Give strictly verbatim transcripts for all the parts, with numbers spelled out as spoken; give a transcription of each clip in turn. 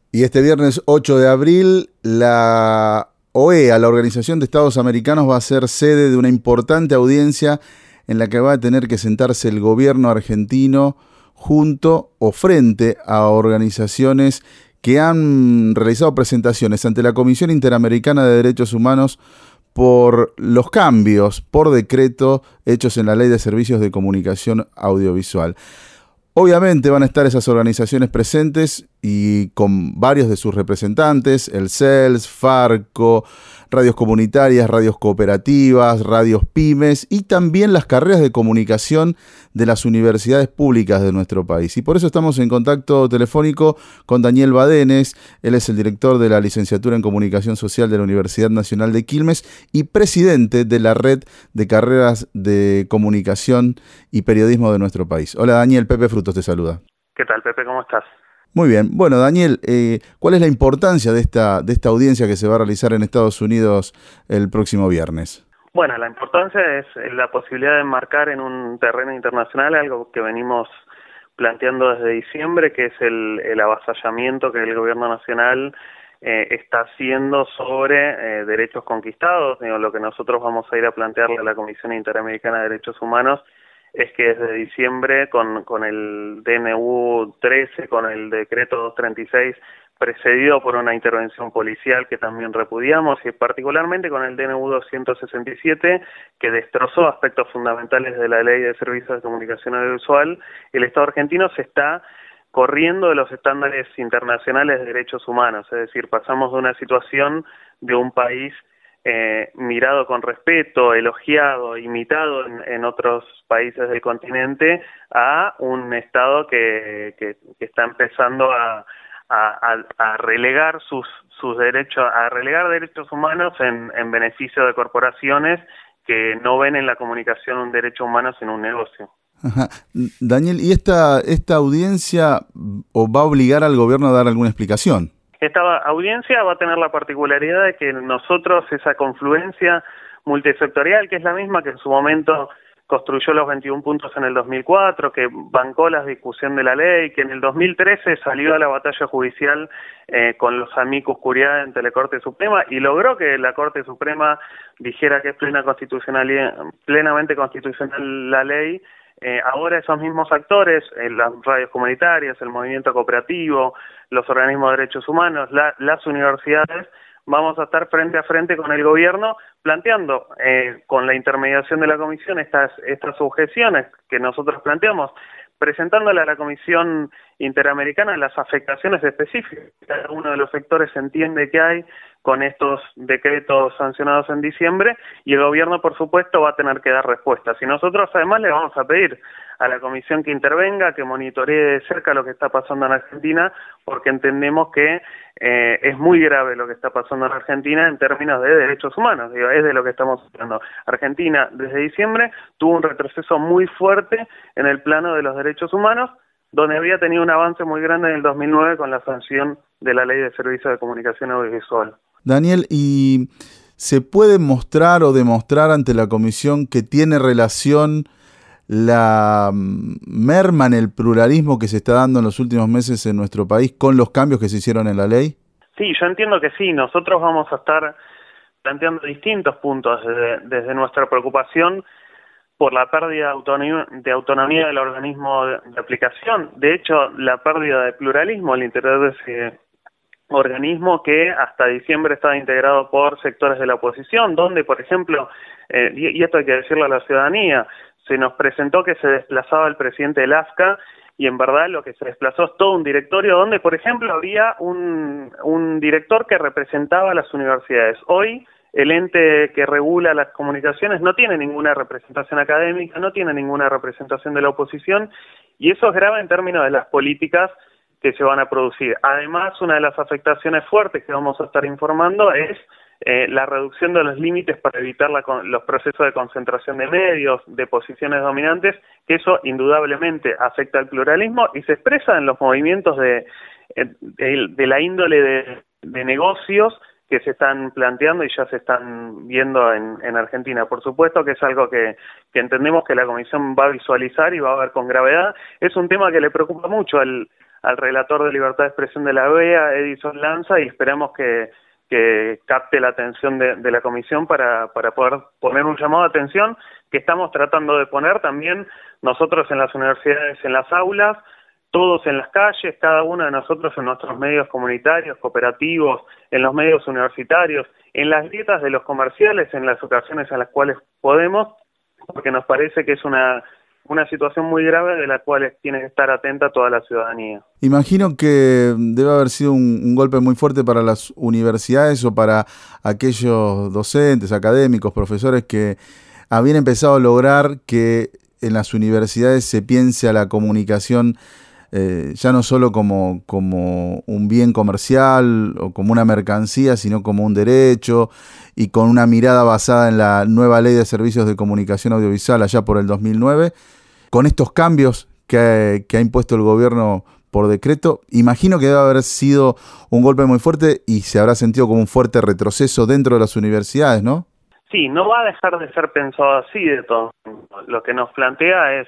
Y este viernes ocho de abril, la O E A, la Organización de Estados Americanos, va a ser sede de una importante audiencia en la que va a tener que sentarse el gobierno argentino junto o frente a organizaciones que han realizado presentaciones ante la Comisión Interamericana de Derechos Humanos por los cambios por decreto hechos en la Ley de Servicios de Comunicación Audiovisual. Obviamente van a estar esas organizaciones presentes y con varios de sus representantes, el C E L S, Farco, radios comunitarias, radios cooperativas, radios pymes y también las carreras de comunicación de las universidades públicas de nuestro país. Y por eso estamos en contacto telefónico con Daniel Badenes. Él es el director de la licenciatura en Comunicación Social de la Universidad Nacional de Quilmes y presidente de la red de carreras de comunicación y periodismo de nuestro país. Hola Daniel, Pepe Frutos te saluda. ¿Qué tal, Pepe? ¿Cómo estás? Muy bien. Bueno, Daniel, eh, ¿cuál es la importancia de esta, de esta audiencia que se va a realizar en Estados Unidos el próximo viernes? Bueno, la importancia es la posibilidad de enmarcar en un terreno internacional algo que venimos planteando desde diciembre, que es el, el avasallamiento que el gobierno nacional eh, está haciendo sobre eh, derechos conquistados. Digo, lo que nosotros vamos a ir a plantearle a la Comisión Interamericana de Derechos Humanos es que desde diciembre, con, con el D N U trece, con el decreto doscientos treinta y seis, precedido por una intervención policial que también repudiamos, y particularmente con el D N U doscientos sesenta y siete, que destrozó aspectos fundamentales de la Ley de Servicios de Comunicación Audiovisual, el Estado argentino se está corriendo de los estándares internacionales de derechos humanos, es decir, pasamos de una situación de un país Eh, mirado con respeto, elogiado, imitado en, en otros países del continente, a un Estado que, que, que está empezando a, a, a relegar sus, sus derechos, a relegar derechos humanos en, en beneficio de corporaciones que no ven en la comunicación un derecho humano sino un negocio. Ajá. Daniel, ¿y esta, esta audiencia o va a obligar al gobierno a dar alguna explicación? Esta audiencia va a tener la particularidad de que nosotros esa confluencia multisectorial, que es la misma que en su momento construyó los veintiún puntos en el dos mil cuatro, que bancó la discusión de la ley, que en el dos mil trece salió a la batalla judicial eh, con los amicus curiae ante la Corte Suprema y logró que la Corte Suprema dijera que es plena constitucionalidad, plenamente constitucional la ley. Eh, ahora esos mismos actores, eh, las radios comunitarias, el movimiento cooperativo, los organismos de derechos humanos, la, las universidades, vamos a estar frente a frente con el gobierno planteando eh, con la intermediación de la comisión estas, estas objeciones que nosotros planteamos, presentándole a la Comisión Interamericana las afectaciones específicas que cada uno de los sectores entiende que hay con estos decretos sancionados en diciembre, y el gobierno, por supuesto, va a tener que dar respuestas. Y nosotros, además, le vamos a pedir a la comisión que intervenga, que monitoree de cerca lo que está pasando en Argentina, porque entendemos que eh, es muy grave lo que está pasando en Argentina en términos de derechos humanos. Digo, es de lo que estamos hablando. Argentina, desde diciembre, tuvo un retroceso muy fuerte en el plano de los derechos humanos, donde había tenido un avance muy grande en el dos mil nueve con la sanción de la Ley de Servicios de Comunicación Audiovisual. Daniel, ¿y se puede mostrar o demostrar ante la comisión que tiene relación la merma en el pluralismo que se está dando en los últimos meses en nuestro país con los cambios que se hicieron en la ley? Sí, yo entiendo que sí. Nosotros vamos a estar planteando distintos puntos desde, desde nuestra preocupación por la pérdida de autonomía, de autonomía del organismo de, de aplicación. De hecho, la pérdida de pluralismo al interior de ese organismo que hasta diciembre estaba integrado por sectores de la oposición, donde, por ejemplo, eh, y, y esto hay que decirlo a la ciudadanía, se nos presentó que se desplazaba el presidente del A F C A, y en verdad lo que se desplazó es todo un directorio donde, por ejemplo, había un, un director que representaba a las universidades. Hoy, el ente que regula las comunicaciones no tiene ninguna representación académica, no tiene ninguna representación de la oposición, y eso es grave en términos de las políticas que se van a producir. Además, una de las afectaciones fuertes que vamos a estar informando es eh, la reducción de los límites para evitar la, los procesos de concentración de medios, de posiciones dominantes, que eso indudablemente afecta al pluralismo y se expresa en los movimientos de, de, de la índole de, de negocios que se están planteando y ya se están viendo en, en Argentina. Por supuesto que es algo que, que entendemos que la Comisión va a visualizar y va a ver con gravedad. Es un tema que le preocupa mucho al, al relator de libertad de expresión de la B E A, Edison Lanza, y esperamos que, que capte la atención de, de la comisión para, para poder poner un llamado de atención que estamos tratando de poner también nosotros en las universidades, en las aulas, todos en las calles, cada uno de nosotros en nuestros medios comunitarios, cooperativos, en los medios universitarios, en las dietas de los comerciales, en las ocasiones en las cuales podemos, porque nos parece que es una, una situación muy grave de la cual tiene que estar atenta toda la ciudadanía. Imagino que debe haber sido un, un golpe muy fuerte para las universidades o para aquellos docentes, académicos, profesores que habían empezado a lograr que en las universidades se piense a la comunicación Eh, ya no solo como, como un bien comercial o como una mercancía, sino como un derecho, y con una mirada basada en la nueva Ley de Servicios de Comunicación Audiovisual allá por el dos mil nueve. Con estos cambios que ha, que ha impuesto el gobierno por decreto, imagino que debe haber sido un golpe muy fuerte y se habrá sentido como un fuerte retroceso dentro de las universidades, ¿no? Sí, no va a dejar de ser pensado así de todo. Lo que nos plantea es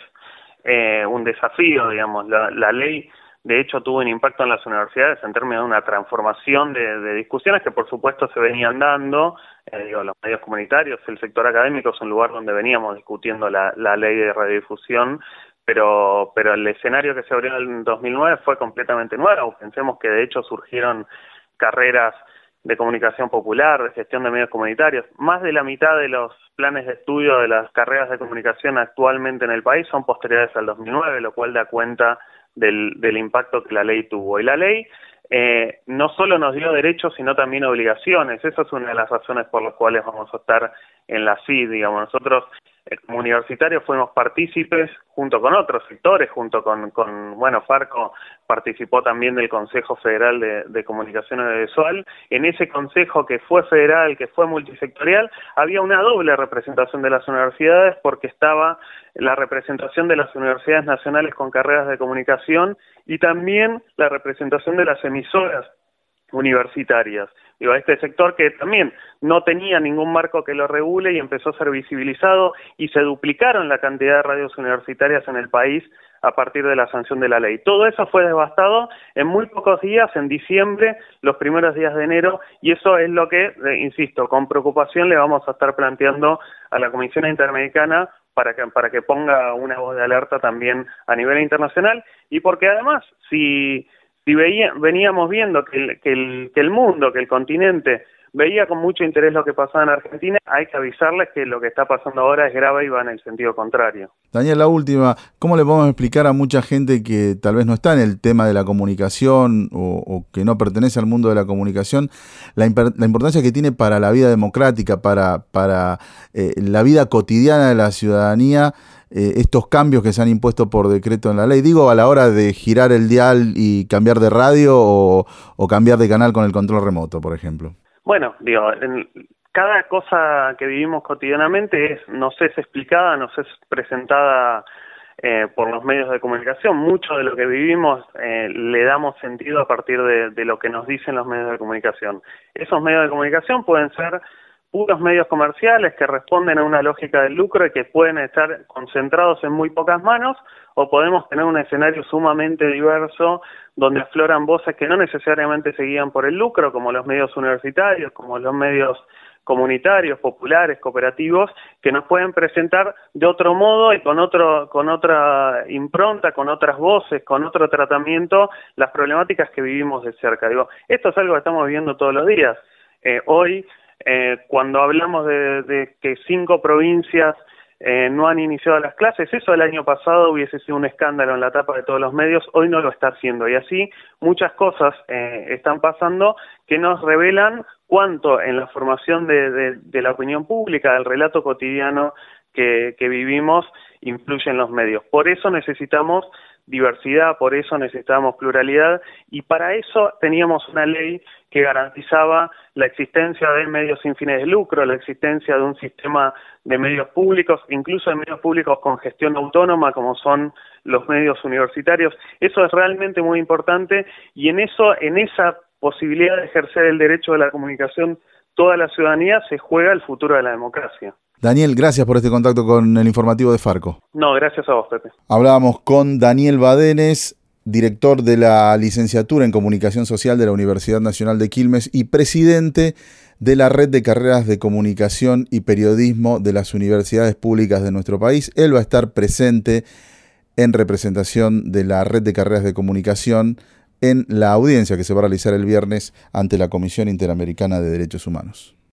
Eh, un desafío, digamos. La, la ley, de hecho, tuvo un impacto en las universidades en términos de una transformación de, de discusiones que, por supuesto, se venían dando. Eh, digo, los medios comunitarios, el sector académico es un lugar donde veníamos discutiendo la, la ley de radiodifusión, pero, pero el escenario que se abrió en el dos mil nueve fue completamente nuevo. Pensemos que, de hecho, surgieron carreras de comunicación popular, de gestión de medios comunitarios. Más de la mitad de los planes de estudio de las carreras de comunicación actualmente en el país son posteriores al dos mil nueve, lo cual da cuenta del, del impacto que la ley tuvo. Y la ley eh, no solo nos dio derechos, sino también obligaciones. Esa es una de las razones por las cuales vamos a estar en la C I D, digamos. Nosotros, eh, como universitarios, fuimos partícipes junto con otros sectores, junto con, con bueno, Farco participó también del Consejo Federal de, de Comunicación Audiovisual. En ese consejo, que fue federal, que fue multisectorial, había una doble representación de las universidades, porque estaba la representación de las universidades nacionales con carreras de comunicación y también la representación de las emisoras universitarias. Digo, este sector que también no tenía ningún marco que lo regule y empezó a ser visibilizado, y se duplicaron la cantidad de radios universitarias en el país a partir de la sanción de la ley. Todo eso fue devastado en muy pocos días, en diciembre, los primeros días de enero, y eso es lo que, eh, insisto, con preocupación le vamos a estar planteando a la Comisión Interamericana para que, para que ponga una voz de alerta también a nivel internacional, y porque además, si... Si veía, veníamos viendo que el, que, el, que el mundo, que el continente veía con mucho interés lo que pasaba en Argentina, hay que avisarles que lo que está pasando ahora es grave y va en el sentido contrario. Daniel, la última, ¿cómo le podemos explicar a mucha gente que tal vez no está en el tema de la comunicación o, o que no pertenece al mundo de la comunicación, la, la importancia que tiene para la vida democrática, para, para eh, la vida cotidiana de la ciudadanía, Eh, estos cambios que se han impuesto por decreto en la ley? Digo, a la hora de girar el dial y cambiar de radio o, o cambiar de canal con el control remoto, por ejemplo. Bueno, digo, en, cada cosa que vivimos cotidianamente es, nos es explicada, nos es presentada eh, por los medios de comunicación. Mucho de lo que vivimos eh, le damos sentido a partir de, de lo que nos dicen los medios de comunicación. Esos medios de comunicación pueden ser puros medios comerciales que responden a una lógica del lucro y que pueden estar concentrados en muy pocas manos, o podemos tener un escenario sumamente diverso donde afloran voces que no necesariamente se guían por el lucro, como los medios universitarios, como los medios comunitarios, populares, cooperativos, que nos pueden presentar de otro modo y con otro, con otra impronta, con otras voces, con otro tratamiento, las problemáticas que vivimos de cerca. Digo, esto es algo que estamos viviendo todos los días. Eh, hoy, Eh, cuando hablamos de, de que cinco provincias eh, no han iniciado las clases, eso el año pasado hubiese sido un escándalo en la tapa de todos los medios, hoy no lo está haciendo, y así muchas cosas eh, están pasando que nos revelan cuánto en la formación de, de, de la opinión pública, del relato cotidiano que, que vivimos, influyen los medios. Por eso necesitamos diversidad, por eso necesitamos pluralidad, y para eso teníamos una ley que garantizaba la existencia de medios sin fines de lucro, la existencia de un sistema de medios públicos, incluso de medios públicos con gestión autónoma, como son los medios universitarios. Eso es realmente muy importante, y en eso, en esa posibilidad de ejercer el derecho de la comunicación toda la ciudadanía, se juega el futuro de la democracia. Daniel, gracias por este contacto con el informativo de Farco. No, gracias a vos, Pepe. Hablábamos con Daniel Badenes, director de la licenciatura en Comunicación Social de la Universidad Nacional de Quilmes y presidente de la Red de Carreras de Comunicación y Periodismo de las universidades públicas de nuestro país. Él va a estar presente en representación de la Red de Carreras de Comunicación en la audiencia que se va a realizar el viernes ante la Comisión Interamericana de Derechos Humanos.